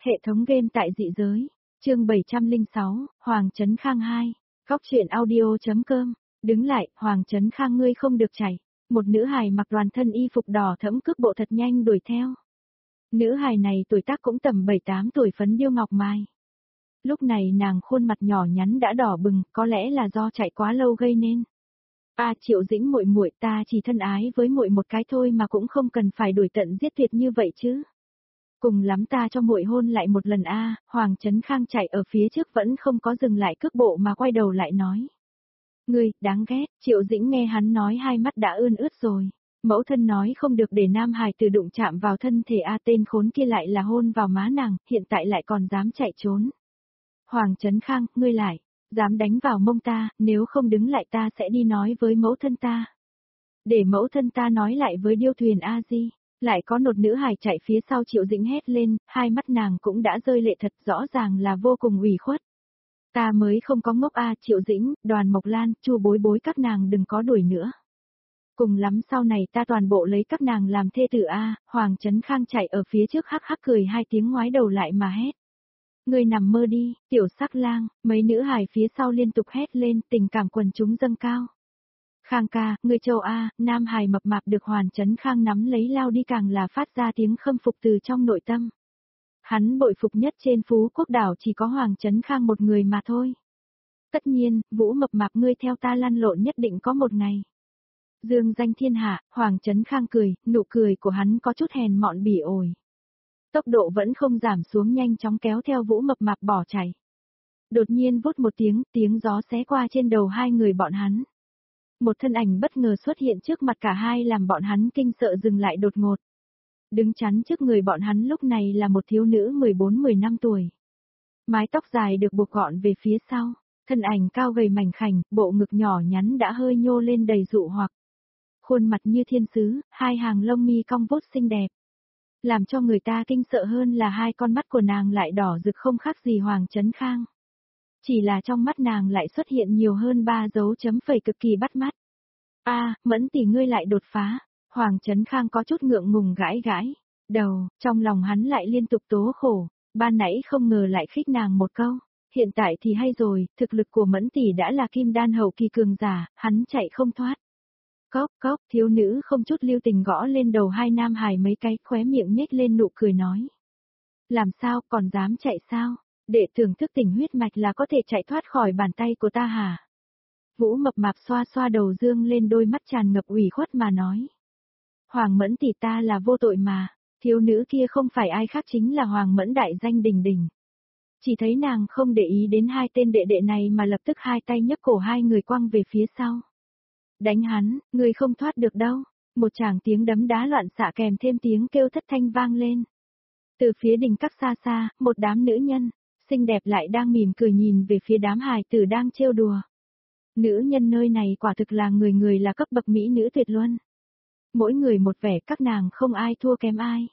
Hệ thống game tại dị giới. Chương 706, Hoàng Trấn Khang 2. Góc truyện audio.com. Đứng lại, Hoàng Trấn Khang ngươi không được chạy. Một nữ hài mặc toàn thân y phục đỏ thẫm cước bộ thật nhanh đuổi theo. Nữ hài này tuổi tác cũng tầm 7-8 tuổi, phấn điêu ngọc mai. Lúc này nàng khuôn mặt nhỏ nhắn đã đỏ bừng, có lẽ là do chạy quá lâu gây nên. Triệu Dĩnh muội muội, ta chỉ thân ái với muội một cái thôi mà cũng không cần phải đuổi tận giết tuyệt như vậy chứ. Cùng lắm ta cho muội hôn lại một lần Hoàng Trấn Khang chạy ở phía trước vẫn không có dừng lại cước bộ mà quay đầu lại nói. Ngươi, đáng ghét. Triệu Dĩnh nghe hắn nói hai mắt đã ươn ướt rồi. Mẫu thân nói không được để nam hài tử đụng chạm vào thân thể tên khốn kia lại là hôn vào má nàng, hiện tại lại còn dám chạy trốn. Hoàng Trấn Khang, ngươi lại, dám đánh vào mông ta, nếu không đứng lại ta sẽ đi nói với mẫu thân ta. Để mẫu thân ta nói lại với điêu thuyền Di. Lại có một nữ hài chạy phía sau Triệu Dĩnh hét lên, hai mắt nàng cũng đã rơi lệ, thật rõ ràng là vô cùng ủy khuất. Ta mới không có ngốc Triệu Dĩnh, Đoàn Mộc Lan, Chu Bối Bối các nàng đừng có đuổi nữa. Cùng lắm sau này ta toàn bộ lấy các nàng làm thê tử Hoàng Trấn Khang chạy ở phía trước hắc hắc cười hai tiếng ngoái đầu lại mà hét. Ngươi nằm mơ đi, tiểu sắc lang, mấy nữ hài phía sau liên tục hét lên, tình cảm quần chúng dâng cao. Khang ca, ngươi châu nam hài mập mạp được Hoàng Trấn Khang nắm lấy lao đi càng là phát ra tiếng khâm phục từ trong nội tâm. Hắn bội phục nhất trên Phú Quốc đảo chỉ có Hoàng Trấn Khang một người mà thôi. Tất nhiên, Vũ mập mạp ngươi theo ta lăn lộn nhất định có một ngày. Dương danh thiên hạ, Hoàng Trấn Khang cười, nụ cười của hắn có chút hèn mọn bỉ ổi. Tốc độ vẫn không giảm xuống, nhanh chóng kéo theo Vũ mập mạp bỏ chạy. Đột nhiên vút một tiếng gió xé qua trên đầu hai người bọn hắn. Một thân ảnh bất ngờ xuất hiện trước mặt cả hai làm bọn hắn kinh sợ dừng lại đột ngột. Đứng chắn trước người bọn hắn lúc này là một thiếu nữ 14-15 tuổi. Mái tóc dài được buộc gọn về phía sau, thân ảnh cao gầy mảnh khảnh, bộ ngực nhỏ nhắn đã hơi nhô lên đầy dụ hoặc. Khuôn mặt như thiên sứ, hai hàng lông mi cong vút xinh đẹp. Làm cho người ta kinh sợ hơn là hai con mắt của nàng lại đỏ rực không khác gì Hoàng Trấn Khang. Chỉ là trong mắt nàng lại xuất hiện nhiều hơn 3 dấu chấm phẩy cực kỳ bắt mắt. Mẫn tỷ ngươi lại đột phá. Hoàng Trấn Khang có chút ngượng ngùng gãi đầu, trong lòng hắn lại liên tục tố khổ, ban nãy không ngờ lại khích nàng một câu, hiện tại thì hay rồi, thực lực của Mẫn tỷ đã là kim đan hậu kỳ cường giả, hắn chạy không thoát. Cốc, thiếu nữ không chút lưu tình gõ lên đầu hai nam hài mấy cái, khóe miệng nhếch lên nụ cười nói. Làm sao, còn dám chạy sao? Đệ thưởng thức tình huyết mạch là có thể chạy thoát khỏi bàn tay của ta hả? Vũ mập mạp xoa xoa đầu dương lên, đôi mắt tràn ngập ủy khuất mà nói. Hoàng Mẫn tỷ ta là vô tội mà, thiếu nữ kia không phải ai khác chính là Hoàng Mẫn đại danh đình đình. Chỉ thấy nàng không để ý đến hai tên đệ đệ này mà lập tức hai tay nhấc cổ hai người quăng về phía sau. Đánh hắn, người không thoát được đâu. Một tràng tiếng đấm đá loạn xạ kèm thêm tiếng kêu thất thanh vang lên. Từ phía đình các xa xa, một đám nữ nhân, xinh đẹp lại đang mỉm cười nhìn về phía đám hài tử đang trêu đùa. Nữ nhân nơi này quả thực là người là cấp bậc mỹ nữ tuyệt luân. Mỗi người một vẻ, các nàng không ai thua kém ai.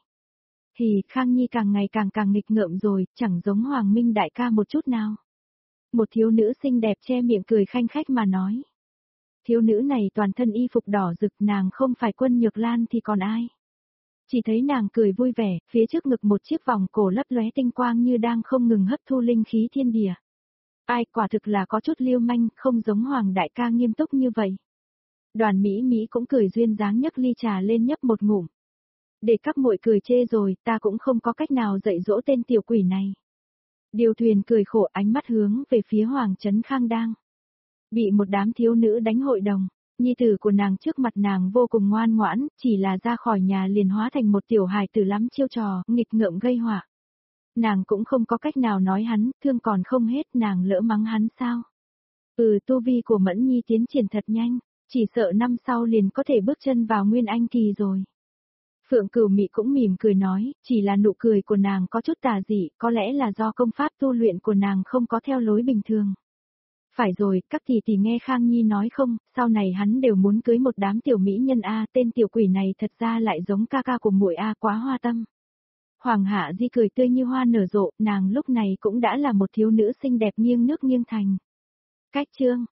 Khang Nhi càng ngày càng nghịch ngợm rồi, chẳng giống Hoàng Minh đại ca một chút nào. Một thiếu nữ xinh đẹp che miệng cười khanh khách mà nói. Thiếu nữ này toàn thân y phục đỏ rực, nàng không phải Quân Nhược Lan thì còn ai. Chỉ thấy nàng cười vui vẻ, phía trước ngực một chiếc vòng cổ lấp lóe tinh quang như đang không ngừng hấp thu linh khí thiên địa. Quả thực là có chút lưu manh, không giống Hoàng đại ca nghiêm túc như vậy. Đoàn Mỹ cũng cười duyên dáng nhấc ly trà lên nhấp một ngụm. Để các muội cười chê rồi, ta cũng không có cách nào dạy dỗ tên tiểu quỷ này. Điều thuyền cười khổ, ánh mắt hướng về phía Hoàng Trấn Khang đang bị một đám thiếu nữ đánh hội đồng. Nhi tử của nàng trước mặt nàng vô cùng ngoan ngoãn, chỉ là ra khỏi nhà liền hóa thành một tiểu hài tử lắm chiêu trò, nghịch ngợm gây họa. Nàng cũng không có cách nào nói hắn, thương còn không hết, nàng lỡ mắng hắn sao? Tu vi của Mẫn Nhi tiến triển thật nhanh, chỉ sợ năm sau liền có thể bước chân vào Nguyên Anh kỳ rồi. Phượng Cửu Mị cũng mỉm cười nói, chỉ là nụ cười của nàng có chút tà dị, có lẽ là do công pháp tu luyện của nàng không có theo lối bình thường. Phải rồi, các tỷ nghe Khang Nhi nói không, sau này hắn đều muốn cưới một đám tiểu mỹ nhân tên tiểu quỷ này thật ra lại giống ca ca của muội quá hoa tâm. Hoàng Hạ Di cười tươi như hoa nở rộ, nàng lúc này cũng đã là một thiếu nữ xinh đẹp nghiêng nước nghiêng thành. Cách chương